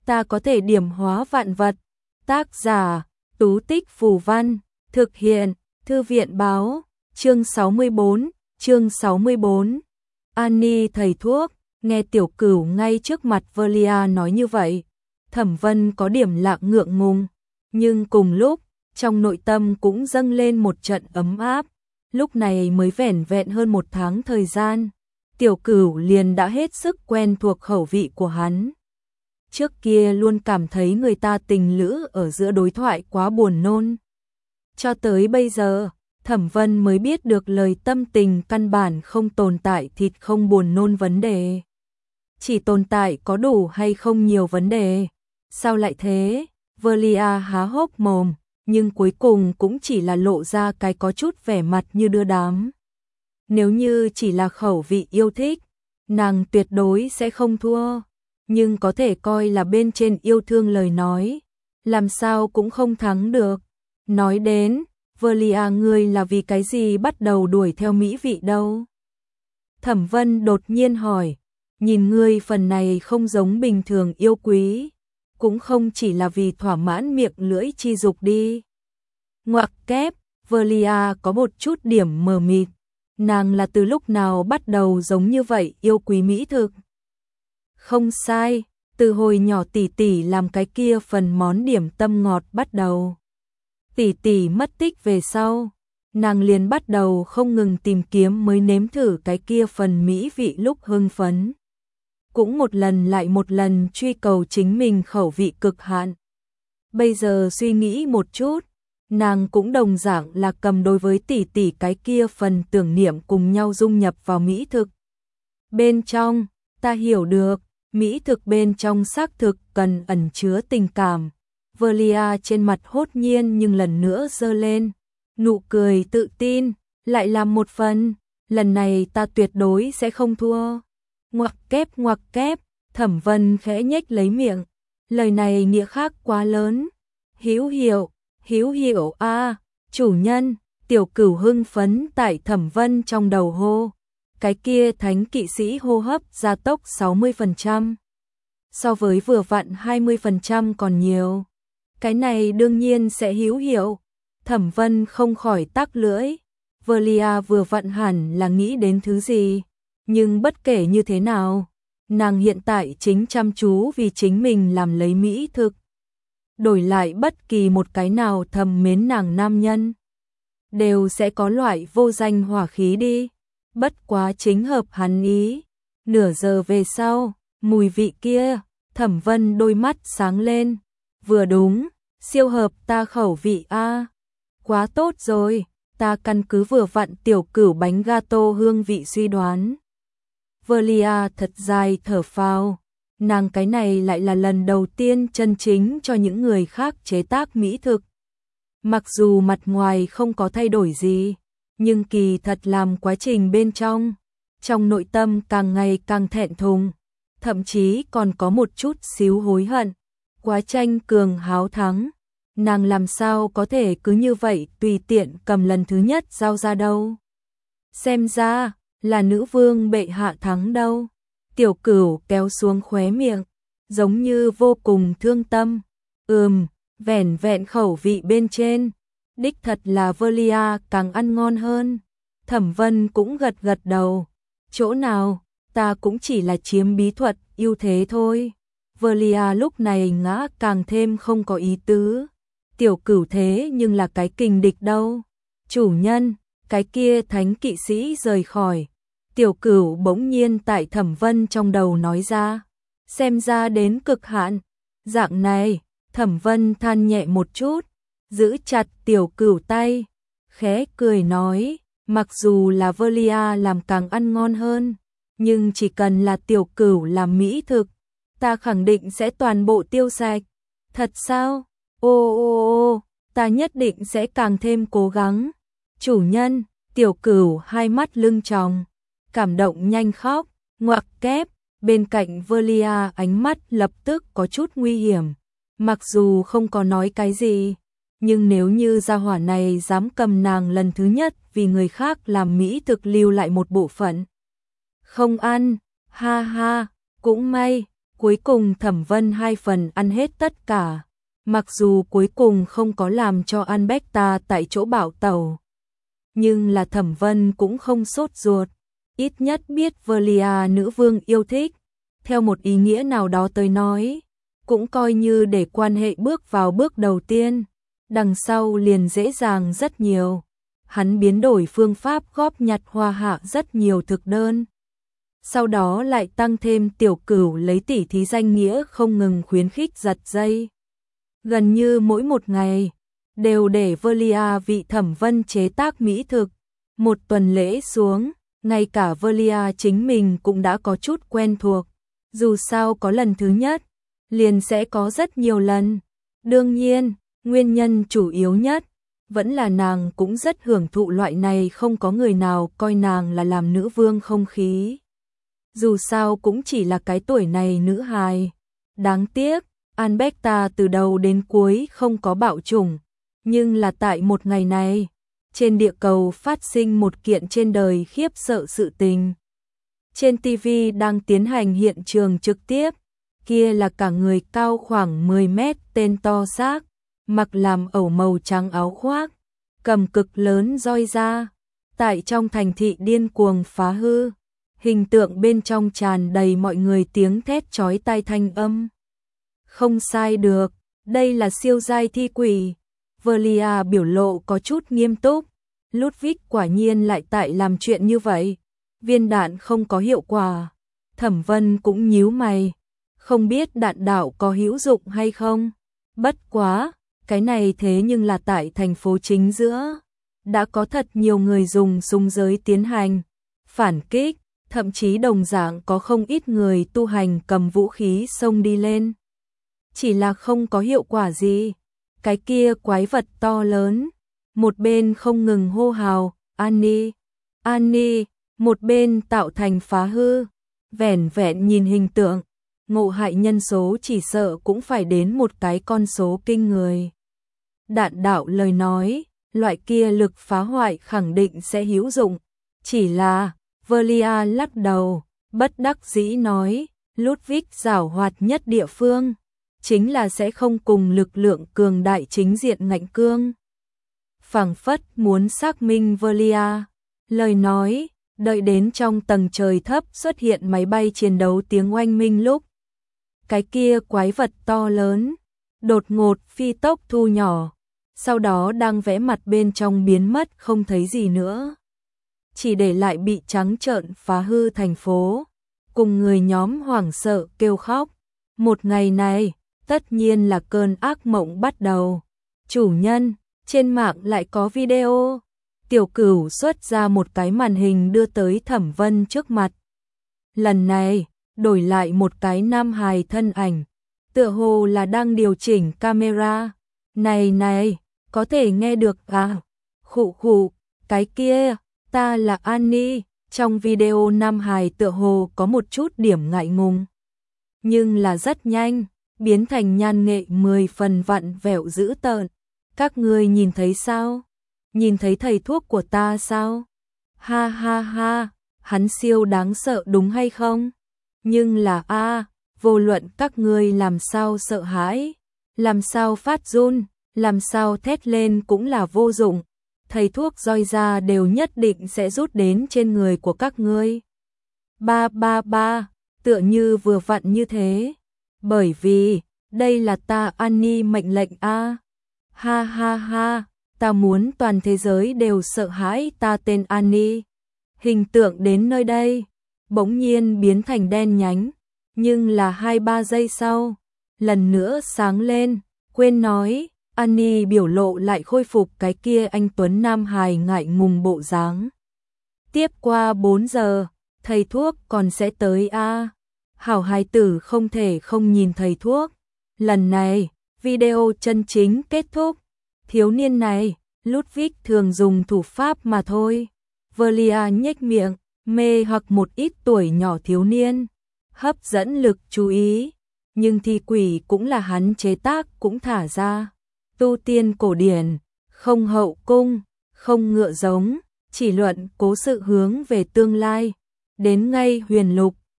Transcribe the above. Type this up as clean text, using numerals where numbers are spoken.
ta có thể điểm hóa vạn vật. Tác giả, Tú Tích Phù Văn, thực hiện, Thư viện Báo, chương 64. Annie thầy thuốc, nghe Tiểu Cửu ngay trước mặt Velia nói như vậy, Thẩm Vân có điểm lạ ngượng ngùng, nhưng cùng lúc, trong nội tâm cũng dâng lên một trận ấm áp. Lúc này mới vẻn vẹn hơn 1 tháng thời gian, Tiểu Cửu liền đã hết sức quen thuộc khẩu vị của hắn. Trước kia luôn cảm thấy người ta tình lữ ở giữa đối thoại quá buồn nôn. Cho tới bây giờ, Thẩm Vân mới biết được lời tâm tình căn bản không tồn tại thịt không buồn nôn vấn đề. Chỉ tồn tại có đủ hay không nhiều vấn đề. Sao lại thế? Velia há hốc mồm, nhưng cuối cùng cũng chỉ là lộ ra cái có chút vẻ mặt như đưa đám. Nếu như chỉ là khẩu vị yêu thích, nàng tuyệt đối sẽ không thua. Nhưng có thể coi là bên trên yêu thương lời nói, làm sao cũng không thắng được. Nói đến, Velia ngươi là vì cái gì bắt đầu đuổi theo mỹ vị đâu? Thẩm Vân đột nhiên hỏi, nhìn ngươi phần này không giống bình thường yêu quý, cũng không chỉ là vì thỏa mãn miệng lưỡi chi dục đi. Ngoặc kép, Velia có một chút điểm mờ mịt, nàng là từ lúc nào bắt đầu giống như vậy yêu quý mỹ thực? Không sai, từ hồi nhỏ tỷ tỷ làm cái kia phần món điểm tâm ngọt bắt đầu. Tỷ tỷ mất tích về sau, nàng liền bắt đầu không ngừng tìm kiếm mới nếm thử cái kia phần mỹ vị lúc hưng phấn. Cũng một lần lại một lần truy cầu chính mình khẩu vị cực hạn. Bây giờ suy nghĩ một chút, nàng cũng đồng dạng là cầm đối với tỷ tỷ cái kia phần tưởng niệm cùng nhau dung nhập vào mỹ thực. Bên trong, ta hiểu được, mỹ thực bên trong xác thực cần ẩn chứa tình cảm. Velia trên mặt hốt nhiên nhưng lần nữa giơ lên, nụ cười tự tin, lại làm một phần, lần này ta tuyệt đối sẽ không thua. Ngoặc kép, Thẩm Vân khẽ nhếch lấy miệng, lời này nghĩa khác quá lớn. Hữu hiệu a, chủ nhân. Tiểu Cửu hưng phấn tại Thẩm Vân trong đầu hô, cái kia thánh kỵ sĩ hô hấp gia tốc 60%, so với vừa vặn 20% còn nhiều. Cái này đương nhiên sẽ hữu hiệu. Thẩm Vân không khỏi tắc lưỡi. Velia vừa vặn hẳn là nghĩ đến thứ gì, nhưng bất kể như thế nào, nàng hiện tại chính chăm chú vì chính mình làm lấy mỹ thực. Đổi lại bất kỳ một cái nào thầm mến nàng nam nhân, đều sẽ có loại vô danh hỏa khí đi. Bất quá chính hợp hắn ý. Nửa giờ về sau, mùi vị kia, Thẩm Vân đôi mắt sáng lên. Vừa đúng, siêu hợp ta khẩu vị a. Quá tốt rồi, ta căn cứ vừa vặn Tiểu Cửu bánh gato hương vị suy đoán. Velia thật dài thở phào, nàng cái này lại là lần đầu tiên chân chính cho những người khác chế tác mỹ thực. Mặc dù mặt ngoài không có thay đổi gì, nhưng kỳ thật làm quá trình bên trong nội tâm càng ngày càng thẹn thùng, thậm chí còn có một chút xíu hối hận. Quá tranh cường háo thắng, nàng làm sao có thể cứ như vậy tùy tiện cầm lần thứ nhất giao ra đâu. Xem ra là nữ vương bệ hạ thắng đâu. Tiểu Cửu kéo xuống khóe miệng, giống như vô cùng thương tâm. Vẻn vẹn khẩu vị bên trên, đích thật là Velia càng ăn ngon hơn. Thẩm Vân cũng gật gật đầu. Chỗ nào, ta cũng chỉ là chiếm bí thuật ưu thế thôi. Velia lúc này ngã càng thêm không có ý tứ. Tiểu Cửu thế nhưng là cái kình địch đâu. Chủ nhân, cái kia thánh kỵ sĩ rời khỏi. Tiểu Cửu bỗng nhiên tại Thẩm Vân trong đầu nói ra. Xem ra đến cực hạn. Dạng này, Thẩm Vân than nhẹ một chút, giữ chặt Tiểu Cửu tay, khẽ cười nói, mặc dù là Velia làm càng ăn ngon hơn, nhưng chỉ cần là Tiểu Cửu làm mỹ thực, ta khẳng định sẽ toàn bộ tiêu sạch. Thật sao? Ô, ta nhất định sẽ càng thêm cố gắng. Chủ nhân, Tiểu Cửu hai mắt lưng tròng, cảm động nhanh khóc. Ngoặc kép, bên cạnh Velia ánh mắt lập tức có chút nguy hiểm. Mặc dù không có nói cái gì, nhưng nếu như gia hỏa này dám cầm nàng lần thứ nhất vì người khác làm mỹ thực lưu lại một bộ phận không ăn, ha ha, cũng may, Cuối cùng Thẩm Vân 2 phần ăn hết tất cả, mặc dù cuối cùng không có làm cho Albecta tại chỗ bạo tẩu. Nhưng là Thẩm Vân cũng không sốt ruột, ít nhất biết Velia nữ vương yêu thích, theo một ý nghĩa nào đó tới nói, cũng coi như để quan hệ bước vào bước đầu tiên, đằng sau liền dễ dàng rất nhiều. Hắn biến đổi phương pháp góp nhặt hoa hạ rất nhiều thực đơn. Sau đó lại tăng thêm Tiểu Cửu lấy tỉ thí danh nghĩa không ngừng khuyến khích giật dây. Gần như mỗi một ngày, đều để Velia vị Thẩm Vân chế tác mỹ thực. Một tuần lễ xuống, ngay cả Velia chính mình cũng đã có chút quen thuộc. Dù sao có lần thứ nhất, liền sẽ có rất nhiều lần. Đương nhiên, nguyên nhân chủ yếu nhất, vẫn là nàng cũng rất hưởng thụ loại này không có người nào coi nàng là làm nữ vương không khí. Dù sao cũng chỉ là cái tuổi này nữ hài. Đáng tiếc, Albecta từ đầu đến cuối không có bạo chủng. Nhưng là tại một ngày này, trên địa cầu phát sinh một kiện trên đời khiếp sợ sự tình. Trên TV đang tiến hành hiện trường trực tiếp, kia là cả người cao khoảng 10 mét tên to xác, mặc làm ẩu màu trắng áo khoác, cầm cực lớn roi ra, tại trong thành thị điên cuồng phá hư. Hình tượng bên trong tràn đầy mọi người tiếng thét chói tai thanh âm. Không sai được, đây là siêu giai thi quỷ. Velia biểu lộ có chút nghiêm túc. Ludwig quả nhiên lại tại làm chuyện như vậy. Viên đạn không có hiệu quả. Thẩm Vân cũng nhíu mày. Không biết đạn đạo có hữu dụng hay không. Bất quá, cái này thế nhưng là tại thành phố chính giữa. Đã có thật nhiều người dùng súng giới tiến hành phản kích. Thậm chí đồng dạng có không ít người tu hành cầm vũ khí xông đi lên. Chỉ là không có hiệu quả gì. Cái kia quái vật to lớn, một bên không ngừng hô hào, Annie, Annie, một bên tạo thành phá hư. Vẻn vẹn nhìn hình tượng, ngộ hại nhân số chỉ sợ cũng phải đến một cái con số kinh người. Đạn đạo lời nói, loại kia lực phá hoại khẳng định sẽ hữu dụng. Chỉ là Velia lắc đầu, bất đắc dĩ nói, Ludwig giảo hoạt nhất địa phương, chính là sẽ không cùng lực lượng cường đại chính diện ngạnh cương. Phảng phất muốn xác minh Velia, lời nói, đợi đến trong tầng trời thấp xuất hiện máy bay chiến đấu tiếng oanh minh lúc. Cái kia quái vật to lớn, đột ngột phi tốc thu nhỏ, sau đó đang vẽ mặt bên trong biến mất không thấy gì nữa. Chỉ để lại bị trắng trợn phá hư thành phố, cùng người nhóm hoảng sợ kêu khóc. Một ngày này, tất nhiên là cơn ác mộng bắt đầu. Chủ nhân, trên mạng lại có video. Tiểu Cửu xuất ra một cái màn hình đưa tới Thẩm Vân trước mặt. Lần này, đổi lại một cái nam hài thân ảnh, tựa hồ là đang điều chỉnh camera. Này, có thể nghe được à? Khụ khụ, cái kia, ta là Annie. Trong video nam hài tựa hồ có một chút điểm ngại ngùng, nhưng là rất nhanh biến thành nhan nghệ 10 phần vặn vẹo dữ tợn. Các ngươi nhìn thấy sao? Nhìn thấy thầy thuốc của ta sao? Ha ha ha, hắn siêu đáng sợ đúng hay không? Nhưng là vô luận các ngươi làm sao sợ hãi, làm sao phát run, làm sao thét lên cũng là vô dụng. Thầy thuốc roi ra đều nhất định sẽ rút đến trên người của các ngươi. Ba, tựa như vừa vặn như thế. Bởi vì, đây là ta Annie mệnh lệnh a. Ha ha ha, ta muốn toàn thế giới đều sợ hãi ta tên Annie. Hình tượng đến nơi đây, bỗng nhiên biến thành đen nhánh, nhưng là 2-3 giây sau, lần nữa sáng lên, quên nói, Annie biểu lộ lại khôi phục cái kia anh tuấn nam hài ngại ngùng bộ dáng. Tiếp qua 4 giờ, thầy thuốc còn sẽ tới a. Hảo hài tử không thể không nhìn thầy thuốc. Lần này, video chân chính kết thúc. Thiếu niên này, Ludwig thường dùng thủ pháp mà thôi. Velia nhếch miệng, mê hoặc một ít tuổi nhỏ thiếu niên, hấp dẫn lực chú ý. Nhưng thi quỷ cũng là hắn chế tác cũng thả ra. Tu tiên cổ điển, không hậu cung, không ngựa giống, chỉ luận cố sự hướng về tương lai. Đến ngay huyền lục,